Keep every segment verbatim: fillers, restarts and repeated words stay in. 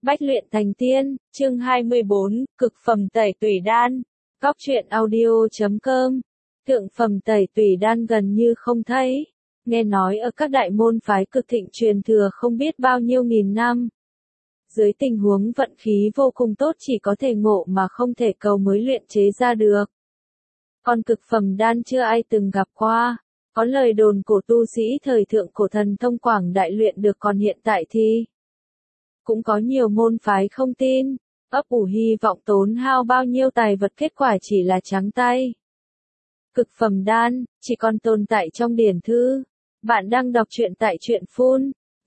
Bách luyện thành tiên, chương hai mươi bốn, cực phẩm tẩy tủy đan. Góc truyện audio chấm com. Thượng phẩm tẩy tủy đan gần như không thấy. Nghe nói ở các đại môn phái cực thịnh truyền thừa không biết bao nhiêu nghìn năm. Dưới tình huống vận khí vô cùng tốt chỉ có thể ngộ mà không thể cầu mới luyện chế ra được. Còn cực phẩm đan chưa ai từng gặp qua. Có lời đồn cổ tu sĩ thời thượng cổ thần thông quảng đại luyện được, còn hiện tại thì cũng có nhiều môn phái không tin, ấp ủ hy vọng tốn hao bao nhiêu tài vật, kết quả chỉ là trắng tay. Cực phẩm đan, chỉ còn tồn tại trong điển thư. Bạn đang đọc truyện tại truyện phun,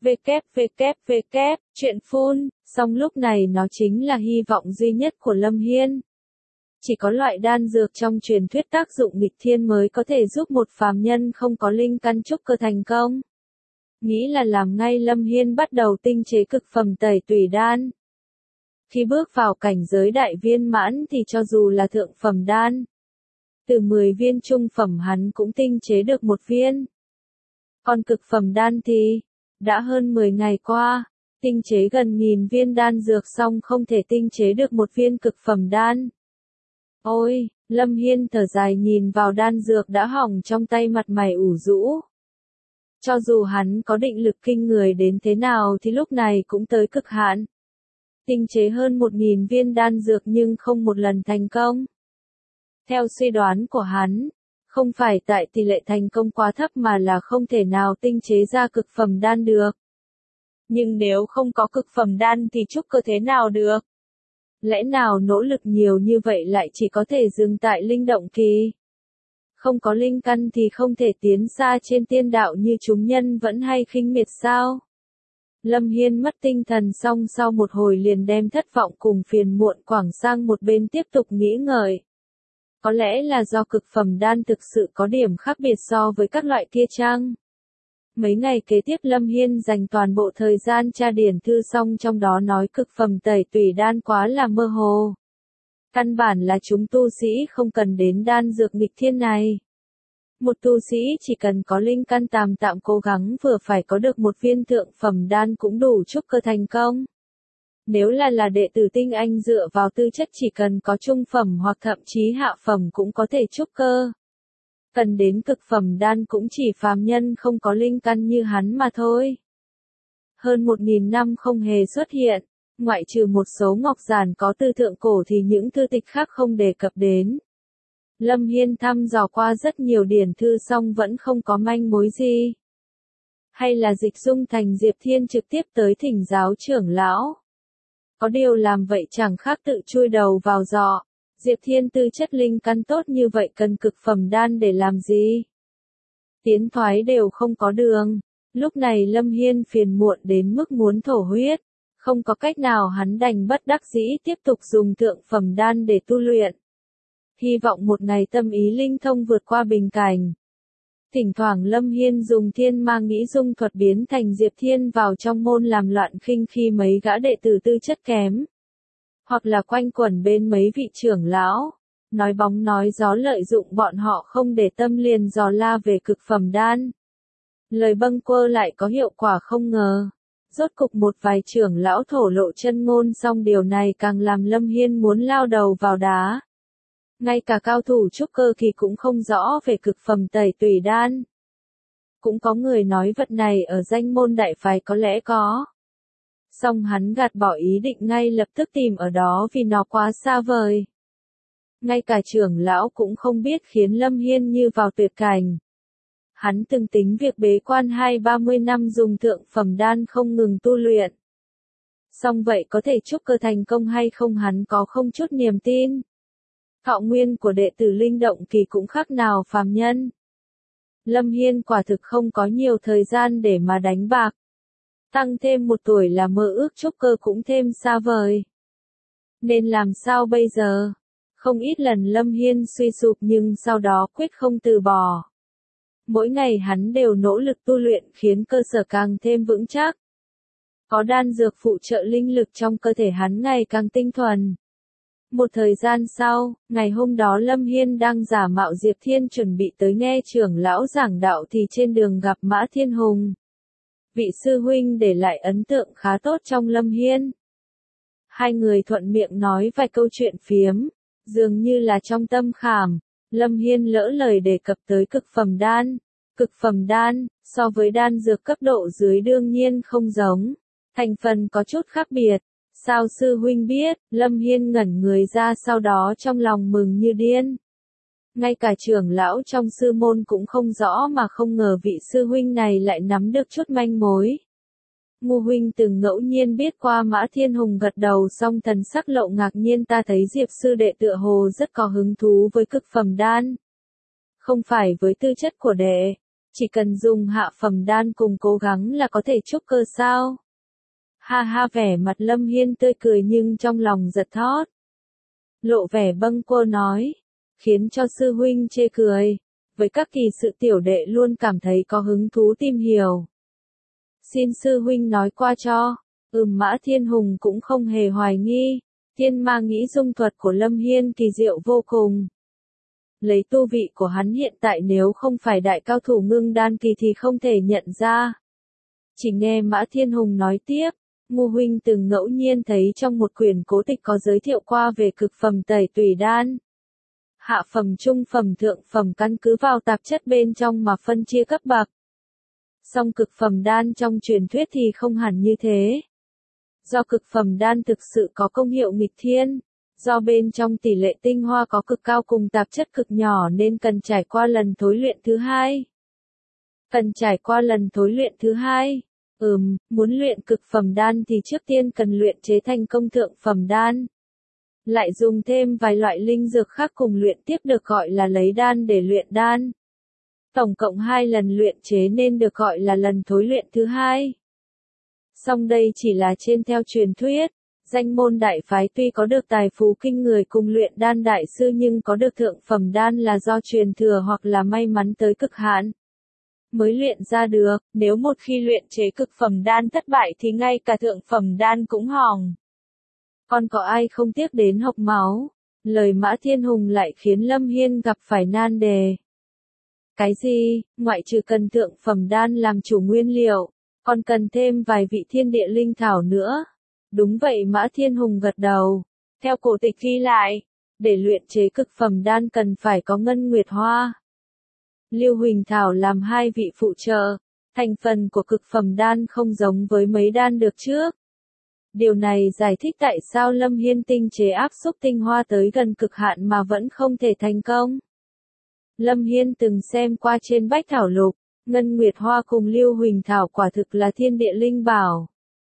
www, truyện phun, song lúc này nó chính là hy vọng duy nhất của Lâm Hiên. Chỉ có loại đan dược trong truyền thuyết tác dụng nghịch thiên mới có thể giúp một phàm nhân không có linh căn trúc cơ thành công. Nghĩ là làm ngay, Lâm Hiên bắt đầu tinh chế cực phẩm tẩy tủy đan. Khi bước vào cảnh giới đại viên mãn thì cho dù là thượng phẩm đan, từ mười viên trung phẩm hắn cũng tinh chế được một viên. Còn cực phẩm đan thì, đã hơn mười ngày qua, tinh chế gần nghìn viên đan dược xong không thể tinh chế được một viên cực phẩm đan. Ôi, Lâm Hiên thở dài nhìn vào đan dược đã hỏng trong tay, mặt mày ủ rũ. Cho dù hắn có định lực kinh người đến thế nào thì lúc này cũng tới cực hạn. Tinh chế hơn một nghìn viên đan dược nhưng không một lần thành công. Theo suy đoán của hắn, không phải tại tỷ lệ thành công quá thấp mà là không thể nào tinh chế ra cực phẩm đan được. Nhưng nếu không có cực phẩm đan thì trúc cơ thế nào được? Lẽ nào nỗ lực nhiều như vậy lại chỉ có thể dừng tại linh động kỳ? Không có linh căn thì không thể tiến xa trên tiên đạo như chúng nhân vẫn hay khinh miệt sao? Lâm Hiên mất tinh thần xong sau một hồi liền đem thất vọng cùng phiền muộn quẳng sang một bên, tiếp tục nghĩ ngợi. Có lẽ là do cực phẩm đan thực sự có điểm khác biệt so với các loại kia chăng? Mấy ngày kế tiếp Lâm Hiên dành toàn bộ thời gian tra điển thư, xong trong đó nói cực phẩm tẩy tủy đan quá là mơ hồ. Căn bản là chúng tu sĩ không cần đến đan dược nghịch thiên này. Một tu sĩ chỉ cần có linh căn tạm tạm cố gắng vừa phải có được một viên thượng phẩm đan cũng đủ trúc cơ thành công. Nếu là là đệ tử tinh anh dựa vào tư chất chỉ cần có trung phẩm hoặc thậm chí hạ phẩm cũng có thể trúc cơ. Cần đến cực phẩm đan cũng chỉ phàm nhân không có linh căn như hắn mà thôi. Hơn một nghìn năm không hề xuất hiện, ngoại trừ một số ngọc giản có từ thượng cổ thì những thư tịch khác không đề cập đến. Lâm Hiên thăm dò qua rất nhiều điển thư xong vẫn không có manh mối gì. Hay là Dịch Dung Thành Diệp Thiên trực tiếp tới thỉnh giáo trưởng lão? Có điều làm vậy chẳng khác tự chui đầu vào giọ. Diệp Thiên tư chất linh căn tốt như vậy cần cực phẩm đan để làm gì? Tiến thoái đều không có đường. Lúc này Lâm Hiên phiền muộn đến mức muốn thổ huyết. Không có cách nào hắn đành bất đắc dĩ tiếp tục dùng thượng phẩm đan để tu luyện. Hy vọng một ngày tâm ý linh thông vượt qua bình cảnh. Thỉnh thoảng Lâm Hiên dùng thiên ma nghĩ dung thuật biến thành Diệp Thiên vào trong môn làm loạn khinh khi mấy gã đệ tử tư chất kém. Hoặc là quanh quẩn bên mấy vị trưởng lão, nói bóng nói gió lợi dụng bọn họ không để tâm liền dò la về cực phẩm đan. Lời bâng quơ lại có hiệu quả không ngờ. Rốt cục một vài trưởng lão thổ lộ chân ngôn, xong điều này càng làm Lâm Hiên muốn lao đầu vào đá. Ngay cả cao thủ trúc cơ kỳ cũng không rõ về cực phẩm tẩy tủy đan. Cũng có người nói vật này ở danh môn đại phái có lẽ có. Song hắn gạt bỏ ý định ngay lập tức tìm ở đó vì nó quá xa vời. Ngay cả trưởng lão cũng không biết, khiến Lâm Hiên như vào tuyệt cảnh. Hắn từng tính việc bế quan hai ba mươi năm dùng thượng phẩm đan không ngừng tu luyện. Song vậy có thể trúc cơ thành công hay không hắn có không chút niềm tin. Thọ nguyên của đệ tử linh động kỳ cũng khác nào phàm nhân. Lâm Hiên quả thực không có nhiều thời gian để mà đánh bạc. Tăng thêm một tuổi là mơ ước trúc cơ cũng thêm xa vời. Nên làm sao bây giờ? Không ít lần Lâm Hiên suy sụp nhưng sau đó quyết không từ bỏ. Mỗi ngày hắn đều nỗ lực tu luyện khiến cơ sở càng thêm vững chắc. Có đan dược phụ trợ linh lực trong cơ thể hắn ngày càng tinh thuần. Một thời gian sau, ngày hôm đó Lâm Hiên đang giả mạo Diệp Thiên chuẩn bị tới nghe trưởng lão giảng đạo thì trên đường gặp Mã Thiên Hùng. Vị sư huynh để lại ấn tượng khá tốt trong Lâm Hiên. Hai người thuận miệng nói vài câu chuyện phiếm, dường như là trong tâm khảm. Lâm Hiên lỡ lời đề cập tới cực phẩm đan. Cực phẩm đan, so với đan dược cấp độ dưới đương nhiên không giống. Thành phần có chút khác biệt. Sao sư huynh biết? Lâm Hiên ngẩn người ra, sau đó trong lòng mừng như điên. Ngay cả trưởng lão trong sư môn cũng không rõ mà không ngờ vị sư huynh này lại nắm được chút manh mối. Ngô huynh từng ngẫu nhiên biết qua Mã Thiên Hùng gật đầu song thần sắc lộ ngạc nhiên, ta thấy Diệp sư đệ tựa hồ rất có hứng thú với cực phẩm đan. Không phải với tư chất của đệ, chỉ cần dùng hạ phẩm đan cùng cố gắng là có thể trúc cơ sao? Ha ha, vẻ mặt Lâm Hiên tươi cười nhưng trong lòng giật thót. Lộ vẻ bâng quơ nói, khiến cho sư huynh chê cười. Với các kỳ sự tiểu đệ luôn cảm thấy có hứng thú tìm hiểu. Xin sư huynh nói qua cho. Ừm, Mã Thiên Hùng cũng không hề hoài nghi. Thiên ma nghĩ dung thuật của Lâm Hiên kỳ diệu vô cùng. Lấy tu vị của hắn hiện tại nếu không phải đại cao thủ ngưng đan kỳ thì không thể nhận ra. Chỉ nghe Mã Thiên Hùng nói tiếp, Ngô huynh từng ngẫu nhiên thấy trong một quyển cố tịch có giới thiệu qua về cực phẩm tẩy tùy đan. Hạ phẩm, trung phẩm, thượng phẩm căn cứ vào tạp chất bên trong mà phân chia cấp bậc. Song cực phẩm đan trong truyền thuyết thì không hẳn như thế. Do cực phẩm đan thực sự có công hiệu nghịch thiên, do bên trong tỷ lệ tinh hoa có cực cao cùng tạp chất cực nhỏ nên cần trải qua lần thối luyện thứ hai. Cần trải qua lần thối luyện thứ hai. Ừm, muốn luyện cực phẩm đan thì trước tiên cần luyện chế thành công thượng phẩm đan. Lại dùng thêm vài loại linh dược khác cùng luyện tiếp được gọi là lấy đan để luyện đan. Tổng cộng hai lần luyện chế nên được gọi là lần thối luyện thứ hai. Song đây chỉ là trên theo truyền thuyết, danh môn đại phái tuy có được tài phú kinh người cùng luyện đan đại sư nhưng có được thượng phẩm đan là do truyền thừa hoặc là may mắn tới cực hạn mới luyện ra được. Nếu một khi luyện chế cực phẩm đan thất bại thì ngay cả thượng phẩm đan cũng hỏng. Còn có ai không tiếc đến hộc máu? Lời Mã Thiên Hùng lại khiến Lâm Hiên gặp phải nan đề. Cái gì? Ngoại trừ cần thượng phẩm đan làm chủ nguyên liệu, còn cần thêm vài vị thiên địa linh thảo nữa. Đúng vậy, Mã Thiên Hùng gật đầu. Theo cổ tịch ghi lại, để luyện chế cực phẩm đan cần phải có ngân nguyệt hoa, lưu huỳnh thảo làm hai vị phụ trợ. Thành phần của cực phẩm đan không giống với mấy đan được trước. Điều này giải thích tại sao Lâm Hiên tinh chế áp xúc tinh hoa tới gần cực hạn mà vẫn không thể thành công. Lâm Hiên từng xem qua trên bách thảo lục, ngân nguyệt hoa cùng lưu huỳnh thảo quả thực là thiên địa linh bảo.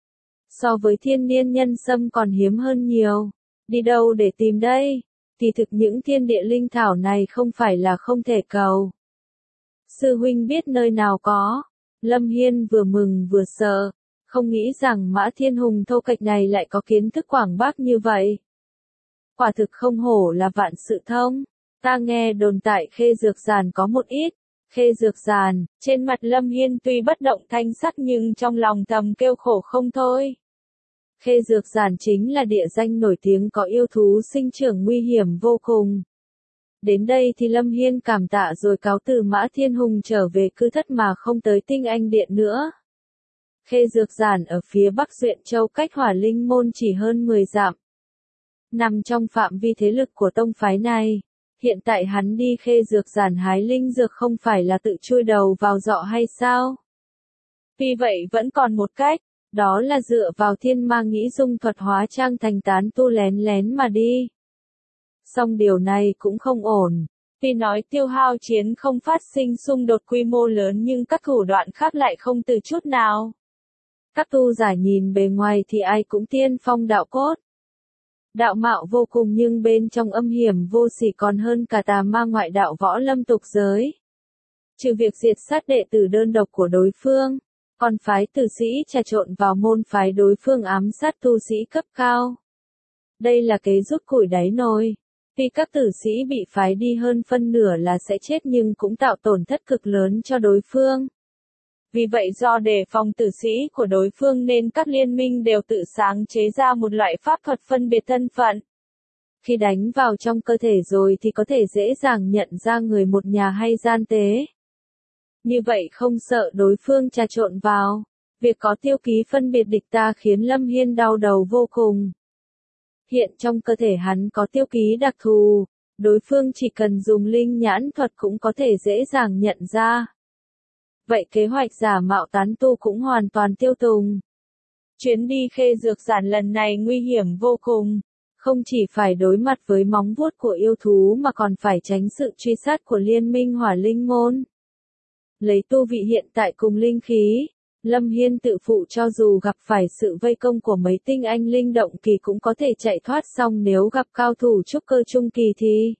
So với thiên niên nhân sâm còn hiếm hơn nhiều. Đi đâu để tìm đây? Thì thực những thiên địa linh thảo này không phải là không thể cầu. Sư huynh biết nơi nào có? Lâm Hiên vừa mừng vừa sợ, không nghĩ rằng Mã Thiên Hùng thô kệch này lại có kiến thức quảng bác như vậy. Quả thực không hổ là vạn sự thông. Ta nghe đồn tại Khê Dược Giàn có một ít. Khê Dược Giàn, trên mặt Lâm Hiên tuy bất động thanh sắc nhưng trong lòng thầm kêu khổ không thôi. Khê Dược Giàn chính là địa danh nổi tiếng có yêu thú sinh trưởng nguy hiểm vô cùng. Đến đây thì Lâm Hiên cảm tạ rồi cáo từ Mã Thiên Hùng trở về cư thất mà không tới Tinh Anh Điện nữa. Khê Dược Giản ở phía bắc Duyện Châu cách Hỏa Linh Môn chỉ hơn mười dặm. Nằm trong phạm vi thế lực của tông phái này. Hiện tại hắn đi Khê Dược Giản hái linh dược không phải là tự chui đầu vào giọ hay sao? Vì vậy vẫn còn một cách, đó là dựa vào thiên ma nghĩ dung thuật hóa trang thành tán tu lén lén mà đi. Song điều này cũng không ổn. Tuy nói tiêu hao chiến không phát sinh xung đột quy mô lớn nhưng các thủ đoạn khác lại không từ chút nào. Các tu giả nhìn bề ngoài thì ai cũng tiên phong đạo cốt. Đạo mạo vô cùng nhưng bên trong âm hiểm vô sỉ còn hơn cả tà ma ngoại đạo võ lâm tục giới. Trừ việc diệt sát đệ tử đơn độc của đối phương, còn phái tử sĩ trà trộn vào môn phái đối phương ám sát tu sĩ cấp cao. Đây là kế rút củi đáy nồi. Tuy các tử sĩ bị phái đi hơn phân nửa là sẽ chết nhưng cũng tạo tổn thất cực lớn cho đối phương. Vì vậy do đề phòng tử sĩ của đối phương nên các liên minh đều tự sáng chế ra một loại pháp thuật phân biệt thân phận. Khi đánh vào trong cơ thể rồi thì có thể dễ dàng nhận ra người một nhà hay gian tế. Như vậy không sợ đối phương trà trộn vào. Việc có tiêu ký phân biệt địch ta khiến Lâm Hiên đau đầu vô cùng. Hiện trong cơ thể hắn có tiêu ký đặc thù, đối phương chỉ cần dùng linh nhãn thuật cũng có thể dễ dàng nhận ra. Vậy kế hoạch giả mạo tán tu cũng hoàn toàn tiêu tùng. Chuyến đi khê dược giản lần này nguy hiểm vô cùng, không chỉ phải đối mặt với móng vuốt của yêu thú mà còn phải tránh sự truy sát của liên minh hỏa linh môn. Lấy tu vị hiện tại cùng linh khí, Lâm Hiên tự phụ cho dù gặp phải sự vây công của mấy tinh anh linh động kỳ cũng có thể chạy thoát, xong nếu gặp cao thủ trúc cơ trung kỳ thì...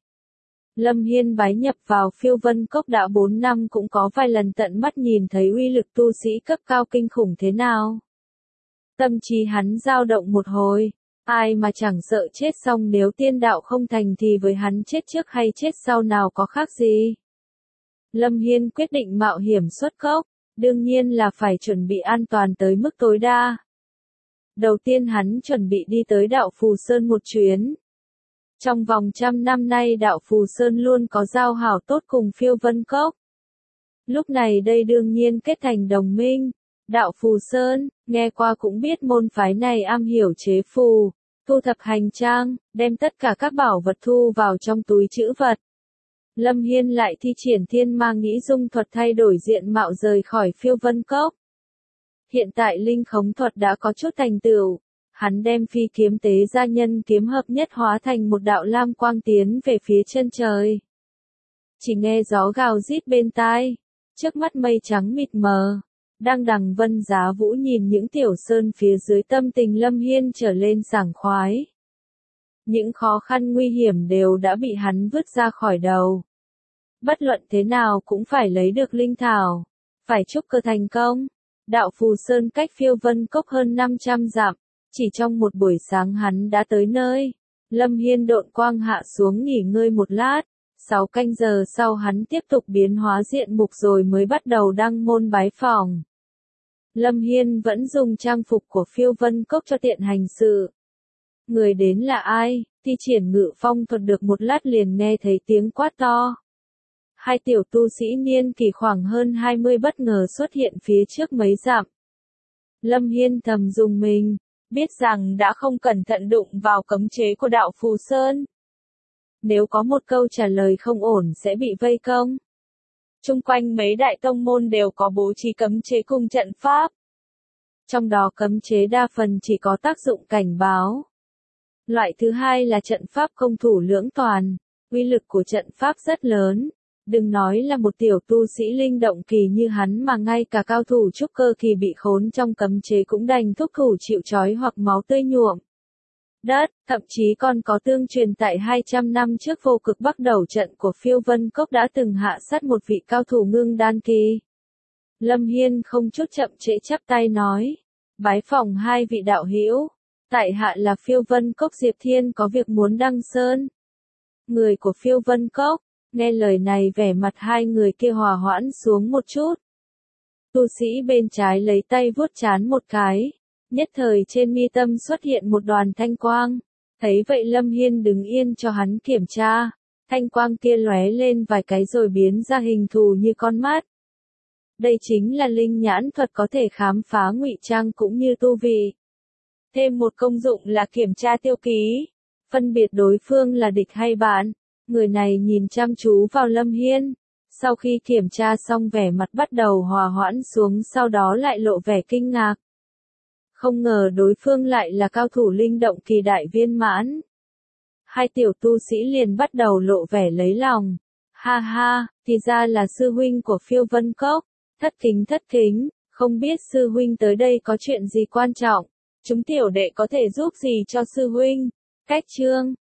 Lâm Hiên bái nhập vào phiêu vân cốc đã bốn năm cũng có vài lần tận mắt nhìn thấy uy lực tu sĩ cấp cao kinh khủng thế nào. Tâm trí hắn dao động một hồi, ai mà chẳng sợ chết, xong nếu tiên đạo không thành thì với hắn chết trước hay chết sau nào có khác gì. Lâm Hiên quyết định mạo hiểm xuất cốc, đương nhiên là phải chuẩn bị an toàn tới mức tối đa. Đầu tiên hắn chuẩn bị đi tới đạo Phù Sơn một chuyến. Trong vòng trăm năm nay đạo Phù Sơn luôn có giao hảo tốt cùng phiêu vân cốc. Lúc này đây đương nhiên kết thành đồng minh. Đạo Phù Sơn, nghe qua cũng biết môn phái này am hiểu chế phù, thu thập hành trang, đem tất cả các bảo vật thu vào trong túi trữ vật. Lâm Hiên lại thi triển thiên ma nghĩ dung thuật thay đổi diện mạo rời khỏi phiêu vân cốc. Hiện tại linh khống thuật đã có chút thành tựu, hắn đem phi kiếm tế gia nhân kiếm hợp nhất hóa thành một đạo lam quang tiến về phía chân trời. Chỉ nghe gió gào rít bên tai, trước mắt mây trắng mịt mờ. Đang đằng vân giá vũ nhìn những tiểu sơn phía dưới, tâm tình Lâm Hiên trở lên sảng khoái. Những khó khăn nguy hiểm đều đã bị hắn vứt ra khỏi đầu. Bất luận thế nào cũng phải lấy được linh thảo, phải trúc cơ thành công. Đạo Phù Sơn cách phiêu vân cốc hơn năm trăm dặm, chỉ trong một buổi sáng hắn đã tới nơi. Lâm Hiên độn quang hạ xuống nghỉ ngơi một lát. Sáu canh giờ sau hắn tiếp tục biến hóa diện mục rồi mới bắt đầu đăng môn bái phỏng. Lâm Hiên vẫn dùng trang phục của phiêu vân cốc cho tiện hành sự. Người đến là ai? Thi triển ngự phong thuật được một lát liền nghe thấy tiếng quát to. Hai tiểu tu sĩ niên kỳ khoảng hơn hai mươi bất ngờ xuất hiện phía trước mấy dặm. Lâm Hiên thầm dùng mình, biết rằng đã không cẩn thận đụng vào cấm chế của đạo Phù Sơn. Nếu có một câu trả lời không ổn sẽ bị vây công. Chung quanh mấy đại tông môn đều có bố trí cấm chế cùng trận pháp. Trong đó cấm chế đa phần chỉ có tác dụng cảnh báo. Loại thứ hai là trận pháp công thủ lưỡng toàn, uy lực của trận pháp rất lớn. Đừng nói là một tiểu tu sĩ linh động kỳ như hắn mà ngay cả cao thủ trúc cơ kỳ bị khốn trong cấm chế cũng đành thúc thủ chịu trói hoặc máu tươi nhuộm đất, thậm chí còn có tương truyền tại hai trăm năm trước vô cực bắc đầu trận của phiêu vân cốc đã từng hạ sát một vị cao thủ ngưng đan kỳ. Lâm Hiên không chút chậm trễ chắp tay nói, bái phỏng hai vị đạo hữu, tại hạ là phiêu vân cốc Diệp Thiên có việc muốn đăng sơn. Người của phiêu vân cốc, nghe lời này vẻ mặt hai người kia hòa hoãn xuống một chút. Tu sĩ bên trái lấy tay vuốt trán một cái. Nhất thời trên mi tâm xuất hiện một đoàn thanh quang, thấy vậy Lâm Hiên đứng yên cho hắn kiểm tra, thanh quang kia lóe lên vài cái rồi biến ra hình thù như con mắt. Đây chính là linh nhãn thuật có thể khám phá ngụy trang cũng như tu vị. Thêm một công dụng là kiểm tra tiêu ký, phân biệt đối phương là địch hay bạn. Người này nhìn chăm chú vào Lâm Hiên, sau khi kiểm tra xong vẻ mặt bắt đầu hòa hoãn xuống, sau đó lại lộ vẻ kinh ngạc. Không ngờ đối phương lại là cao thủ linh động kỳ đại viên mãn. Hai tiểu tu sĩ liền bắt đầu lộ vẻ lấy lòng. Ha ha, thì ra là sư huynh của phiêu vân cốc. Thất kính thất kính, không biết sư huynh tới đây có chuyện gì quan trọng. Chúng tiểu đệ có thể giúp gì cho sư huynh? Cách chương.